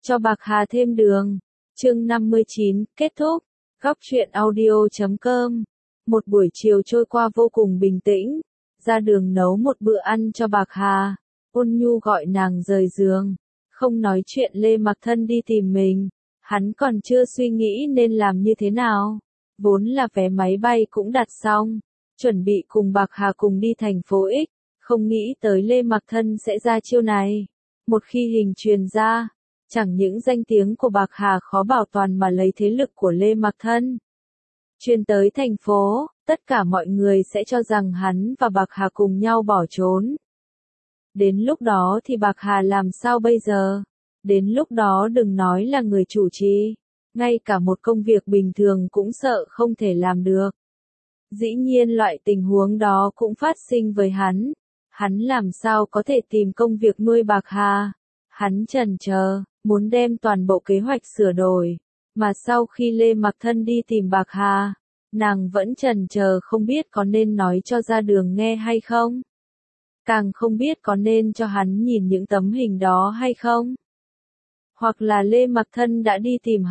Cho Bạc Hà thêm đường. Chương 59, kết thúc. Góc truyện audio.com. Một buổi chiều trôi qua vô cùng bình tĩnh. Ra đường nấu một bữa ăn cho Bạc Hà. Ôn nhu gọi nàng rời giường. Không nói chuyện Lê Mặc Thân đi tìm mình. Hắn còn chưa suy nghĩ nên làm như thế nào. Vốn là vé máy bay cũng đặt xong. Chuẩn bị cùng Bạc Hà cùng đi thành phố X. Không nghĩ tới Lê Mặc Thân sẽ ra chiêu này. Một khi hình truyền ra, chẳng những danh tiếng của Bạc Hà khó bảo toàn mà lấy thế lực của Lê Mặc Thân truyền tới thành phố, tất cả mọi người sẽ cho rằng hắn và Bạc Hà cùng nhau bỏ trốn. Đến lúc đó thì Bạc Hà làm sao bây giờ? Đến lúc đó đừng nói là người chủ trì, ngay cả một công việc bình thường cũng sợ không thể làm được. Dĩ nhiên loại tình huống đó cũng phát sinh với hắn. Hắn làm sao có thể tìm công việc nuôi Bạc Hà? Hắn chần chờ, muốn đem toàn bộ kế hoạch sửa đổi. Mà sau khi Lê Mặc Thân đi tìm Bạc Hà, nàng vẫn chần chờ không biết có nên nói cho ra đường nghe hay không. Càng không biết có nên cho hắn nhìn những tấm hình đó hay không. Hoặc là Lê Mặc Thân đã đi tìm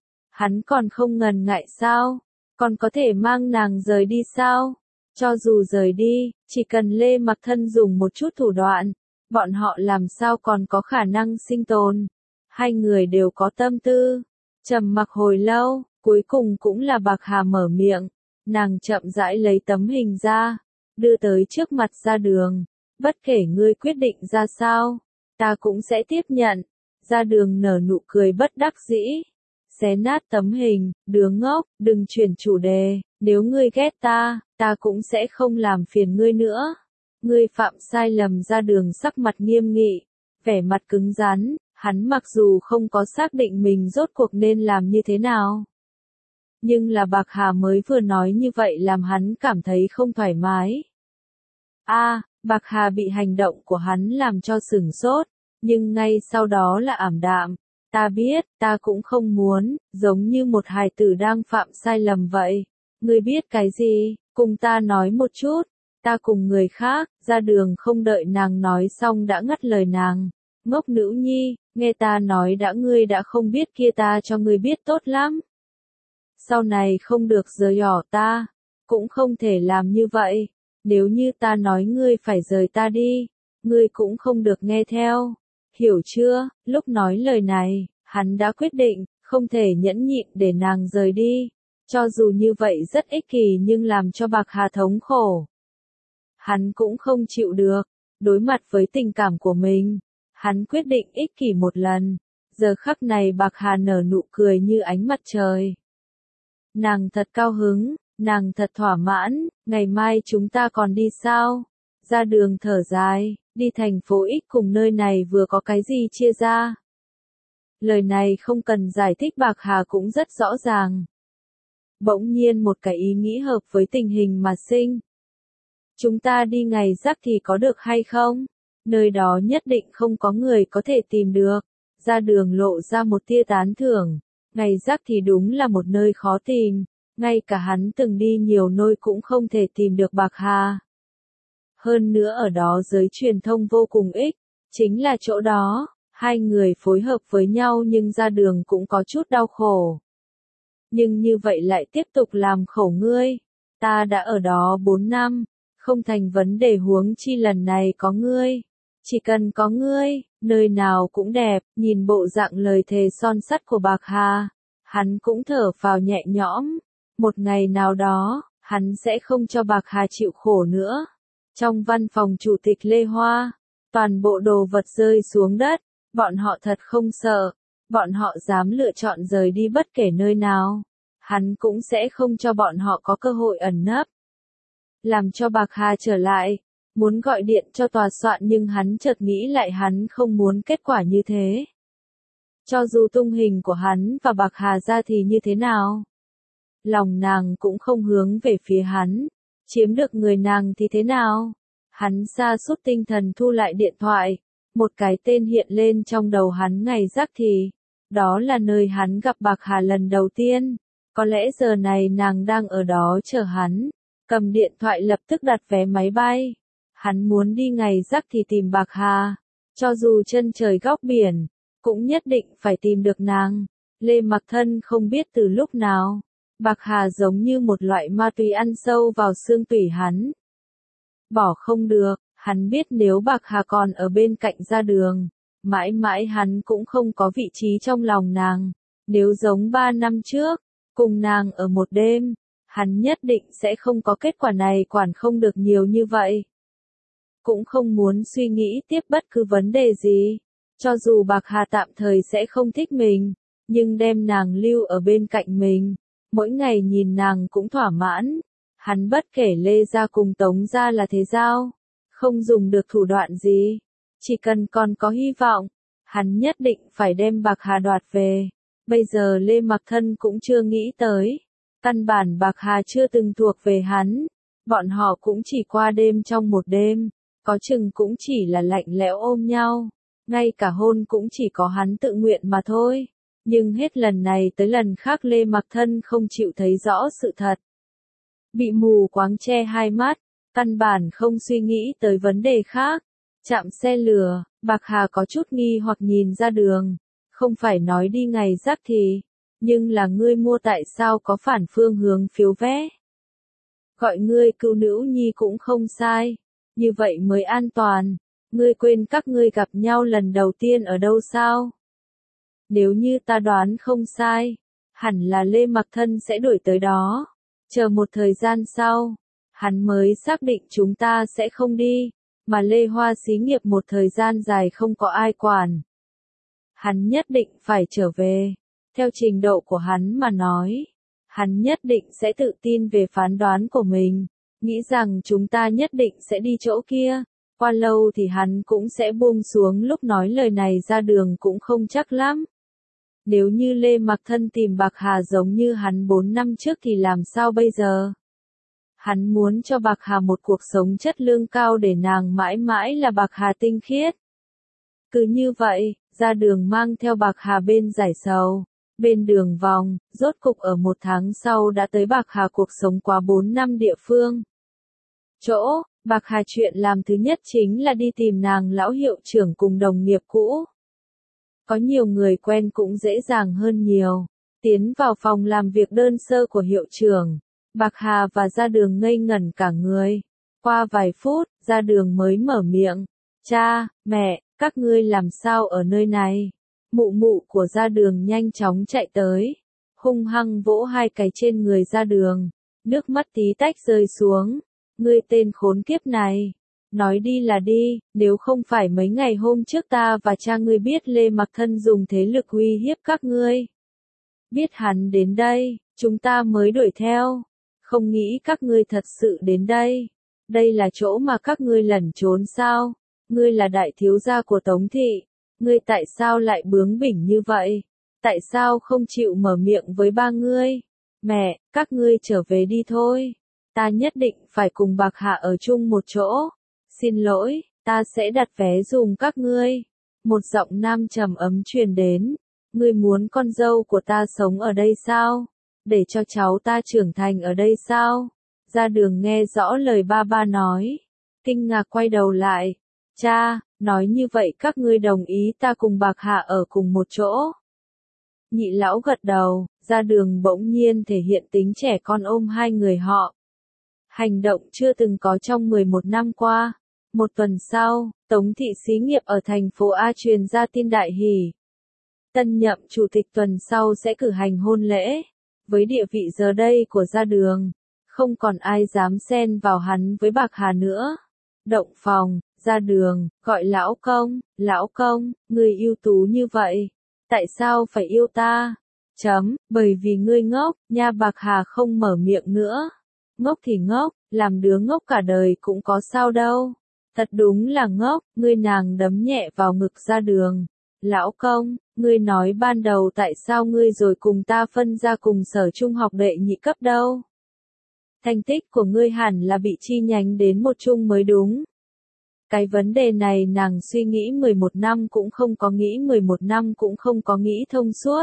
hắn còn không ngần ngại sao? Còn có thể mang nàng rời đi sao? Cho dù rời đi, chỉ cần Lê Mặc Thân dùng một chút thủ đoạn, bọn họ làm sao còn có khả năng sinh tồn. Hai người đều có tâm tư. Trầm mặc hồi lâu, cuối cùng cũng là Bạc Hà mở miệng. Nàng chậm rãi lấy tấm hình ra, đưa tới trước mặt ra đường. Bất kể ngươi quyết định ra sao, ta cũng sẽ tiếp nhận. Ra đường nở nụ cười bất đắc dĩ. Xé nát tấm hình, đứa ngốc, đừng chuyển chủ đề. Nếu ngươi ghét ta cũng sẽ không làm phiền ngươi nữa. Ngươi phạm sai lầm. Ra đường sắc mặt nghiêm nghị, vẻ mặt cứng rắn. Hắn mặc dù không có xác định mình rốt cuộc nên làm như thế nào. Nhưng là Bạc Hà mới vừa nói như vậy làm hắn cảm thấy không thoải mái. Bạc Hà bị hành động của hắn làm cho sửng sốt, nhưng ngay sau đó là ảm đạm. Ta biết, ta cũng không muốn, giống như một hài tử đang phạm sai lầm vậy. Ngươi biết cái gì, cùng ta nói một chút. Ta cùng người khác. Ra đường không đợi nàng nói xong đã ngắt lời nàng. Ngốc nữ nhi, nghe ta nói đã, ngươi đã không biết kia ta cho ngươi biết tốt lắm. Sau này không được giở trò ta, cũng không thể làm như vậy. Nếu như ta nói ngươi phải rời ta đi, ngươi cũng không được nghe theo. Hiểu chưa? Lúc nói lời này, hắn đã quyết định, không thể nhẫn nhịn để nàng rời đi. Cho dù như vậy rất ích kỷ nhưng làm cho Bạc Hà thống khổ. Hắn cũng không chịu được, đối mặt với tình cảm của mình. Hắn quyết định ích kỷ một lần. Giờ khắc này Bạc Hà nở nụ cười như ánh mặt trời. Nàng thật cao hứng, nàng thật thỏa mãn. Ngày mai chúng ta còn đi sao? Ra đường thở dài, đi thành phố X cùng nơi này vừa có cái gì chia ra. Lời này không cần giải thích, Bạc Hà cũng rất rõ ràng. Bỗng nhiên một cái ý nghĩ hợp với tình hình mà sinh. Chúng ta đi ngày rắc thì có được hay không? Nơi đó nhất định không có người có thể tìm được. Ra đường lộ ra một tia tán thưởng. Ngày rắc thì đúng là một nơi khó tìm. Ngay cả hắn từng đi nhiều nơi cũng không thể tìm được Bạc Hà. Hơn nữa ở đó giới truyền thông vô cùng ích. Chính là chỗ đó, hai người phối hợp với nhau nhưng ra đường cũng có chút đau khổ. Nhưng như vậy lại tiếp tục làm khổ ngươi. Ta đã ở đó 4 năm, không thành vấn đề, huống chi lần này có ngươi. Chỉ cần có ngươi, nơi nào cũng đẹp. Nhìn bộ dạng lời thề son sắt của Bạc Hà, hắn cũng thở phào nhẹ nhõm. Một ngày nào đó, hắn sẽ không cho Bạc Hà chịu khổ nữa. Trong văn phòng chủ tịch Lê Hoa, toàn bộ đồ vật rơi xuống đất. Bọn họ thật không sợ. Bọn họ dám lựa chọn rời đi bất kể nơi nào. Hắn cũng sẽ không cho bọn họ có cơ hội ẩn nấp. Làm cho Bạc Hà trở lại, muốn gọi điện cho tòa soạn nhưng hắn chợt nghĩ lại hắn không muốn kết quả như thế. Cho dù tung hình của hắn và Bạc Hà ra thì như thế nào? Lòng nàng cũng không hướng về phía hắn. Chiếm được người nàng thì thế nào? Hắn sa sút tinh thần thu lại điện thoại. Một cái tên hiện lên trong đầu hắn ngày rắc thì. Đó là nơi hắn gặp Bạc Hà lần đầu tiên. Có lẽ giờ này nàng đang ở đó chờ hắn. Cầm điện thoại lập tức đặt vé máy bay. Hắn muốn đi ngày rắc thì tìm Bạc Hà. Cho dù chân trời góc biển, cũng nhất định phải tìm được nàng. Lê Mặc Thân không biết từ lúc nào, Bạc Hà giống như một loại ma túy ăn sâu vào xương tủy hắn. Bỏ không được, hắn biết nếu Bạc Hà còn ở bên cạnh Ra Đường, mãi mãi hắn cũng không có vị trí trong lòng nàng. Nếu giống 3 năm trước, cùng nàng ở một đêm, hắn nhất định sẽ không có kết quả này, quản không được nhiều như vậy. Cũng không muốn suy nghĩ tiếp bất cứ vấn đề gì. Cho dù Bạc Hà tạm thời sẽ không thích mình, nhưng đem nàng lưu ở bên cạnh mình, mỗi ngày nhìn nàng cũng thỏa mãn. Hắn bất kể Lê gia cùng Tống gia là thế giao, không dùng được thủ đoạn gì, chỉ cần còn có hy vọng, hắn nhất định phải đem Bạc Hà đoạt về. Bây giờ Lê Mặc Thân cũng chưa nghĩ tới, căn bản Bạc Hà chưa từng thuộc về hắn, bọn họ cũng chỉ qua đêm trong một đêm, có chừng cũng chỉ là lạnh lẽo ôm nhau, ngay cả hôn cũng chỉ có hắn tự nguyện mà thôi. Nhưng hết lần này tới lần khác Lê Mặc Thân không chịu thấy rõ sự thật. Bị mù quáng che hai mắt, căn bản không suy nghĩ tới vấn đề khác. Chạm xe lửa, Bạc Hà có chút nghi hoặc nhìn Ra Đường. Không phải nói đi ngày Giáp thì, nhưng là ngươi mua tại sao có phản phương hướng phiếu vé? Gọi ngươi cữu nữ nhi cũng không sai, như vậy mới an toàn. Ngươi quên các ngươi gặp nhau lần đầu tiên ở đâu sao? Nếu như ta đoán không sai, hẳn là Lê Mặc Thân sẽ đuổi tới đó. Chờ một thời gian sau, hắn mới xác định chúng ta sẽ không đi, mà Lê Hoa xí nghiệp một thời gian dài không có ai quản. Hắn nhất định phải trở về. Theo trình độ của hắn mà nói, hắn nhất định sẽ tự tin về phán đoán của mình, nghĩ rằng chúng ta nhất định sẽ đi chỗ kia. Qua lâu thì hắn cũng sẽ buông xuống, lúc nói lời này Ra Đường cũng không chắc lắm. Nếu như Lê Mặc Thân tìm Bạc Hà giống như hắn 4 năm trước thì làm sao bây giờ? Hắn muốn cho Bạc Hà một cuộc sống chất lượng cao để nàng mãi mãi là Bạc Hà tinh khiết. Cứ như vậy, Ra Đường mang theo Bạc Hà bên giải sầu, bên đường vòng, rốt cục ở 1 tháng sau đã tới Bạc Hà cuộc sống quá 4 năm địa phương. Chỗ, Bạc Hà chuyện làm thứ nhất chính là đi tìm nàng lão hiệu trưởng cùng đồng nghiệp cũ. Có nhiều người quen cũng dễ dàng hơn nhiều. Tiến vào phòng làm việc đơn sơ của hiệu trưởng, Bạc Hà và Ra Đường ngây ngẩn cả người. Qua vài phút, Ra Đường mới mở miệng. Cha, mẹ, các ngươi làm sao ở nơi này? Mụ mụ của Ra Đường nhanh chóng chạy tới, hung hăng vỗ 2 cái trên người Ra Đường. Nước mắt tí tách rơi xuống. Ngươi tên khốn kiếp này. Nói đi là đi, nếu không phải mấy ngày hôm trước ta và cha ngươi biết Lê Mặc Thân dùng thế lực uy hiếp các ngươi. Biết hắn đến đây, chúng ta mới đuổi theo. Không nghĩ các ngươi thật sự đến đây. Đây là chỗ mà các ngươi lẩn trốn sao? Ngươi là đại thiếu gia của Tống thị. Ngươi tại sao lại bướng bỉnh như vậy? Tại sao không chịu mở miệng với ba ngươi? Mẹ, các ngươi trở về đi thôi. Ta nhất định phải cùng Bạc Hà ở chung một chỗ. Xin lỗi, ta sẽ đặt vé dùng các ngươi. Một giọng nam trầm ấm truyền đến. Ngươi muốn con dâu của ta sống ở đây sao? Để cho cháu ta trưởng thành ở đây sao? Ra Đường nghe rõ lời ba nói. Kinh ngạc quay đầu lại. Cha, nói như vậy các ngươi đồng ý ta cùng Bạc Hà ở cùng một chỗ. Nhị lão gật đầu, Ra Đường bỗng nhiên thể hiện tính trẻ con ôm 2 người họ. Hành động chưa từng có trong 11 năm qua. 1 tuần sau, Tống thị xí nghiệp ở thành phố A truyền ra tin đại hỷ. Tân nhậm chủ tịch tuần sau sẽ cử hành hôn lễ. Với địa vị giờ đây của Ra Đường, không còn ai dám xen vào hắn với Bạc Hà nữa. Động phòng, Ra Đường, gọi lão công, người ưu tú như vậy. Tại sao phải yêu ta? Bởi vì ngươi ngốc, nha. Bạc Hà không mở miệng nữa. Ngốc thì ngốc, làm đứa ngốc cả đời cũng có sao đâu. Thật đúng là ngốc, ngươi. Nàng đấm nhẹ vào ngực Ra Đường. Lão công, ngươi nói ban đầu tại sao ngươi rồi cùng ta phân ra cùng sở trung học đệ nhị cấp đâu? Thành tích của ngươi hẳn là bị chi nhánh đến một trung mới đúng. Cái vấn đề này nàng suy nghĩ 11 năm cũng không có nghĩ, 11 năm cũng không có nghĩ thông suốt.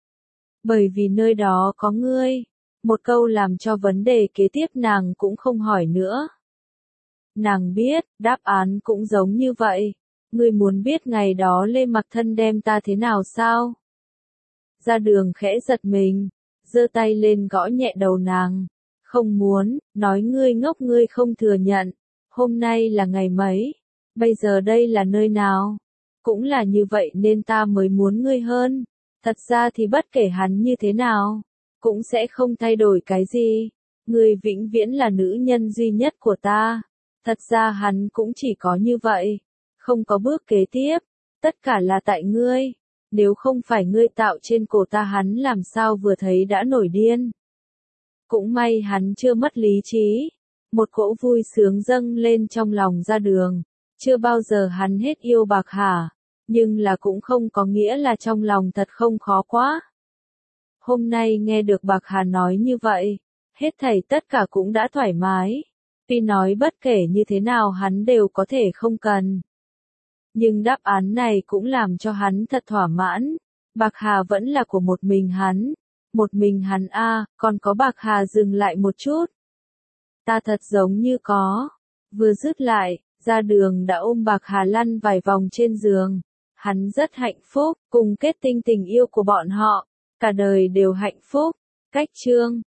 Bởi vì nơi đó có ngươi. Một câu làm cho vấn đề kế tiếp nàng cũng không hỏi nữa. Nàng biết, đáp án cũng giống như vậy. Ngươi muốn biết ngày đó Lê Mặc Thân đem ta thế nào sao? Ra Đường khẽ giật mình, giơ tay lên gõ nhẹ đầu nàng. Không muốn, nói ngươi ngốc, ngươi không thừa nhận. Hôm nay là ngày mấy? Bây giờ đây là nơi nào? Cũng là như vậy nên ta mới muốn ngươi hơn. Thật ra thì bất kể hắn như thế nào, cũng sẽ không thay đổi cái gì. Ngươi vĩnh viễn là nữ nhân duy nhất của ta. Thật ra hắn cũng chỉ có như vậy. Không có bước kế tiếp. Tất cả là tại ngươi. Nếu không phải ngươi tạo trên cổ ta, hắn làm sao vừa thấy đã nổi điên. Cũng may hắn chưa mất lý trí. Một cỗ vui sướng dâng lên trong lòng Ra Đường. Chưa bao giờ hắn hết yêu Bạc Hà. Nhưng là cũng không có nghĩa là trong lòng thật không khó quá. Hôm nay nghe được Bạc Hà nói như vậy, hết thảy tất cả cũng đã thoải mái. Tuy nói bất kể như thế nào hắn đều có thể không cần. Nhưng đáp án này cũng làm cho hắn thật thỏa mãn. Bạc Hà vẫn là của một mình hắn. Một mình hắn còn có Bạc Hà. Dừng lại một chút. Ta thật giống như có. Vừa dứt lại, Ra Đường đã ôm Bạc Hà lăn vài vòng trên giường. Hắn rất hạnh phúc, cùng kết tinh tình yêu của bọn họ. Cả đời đều hạnh phúc. Cách chương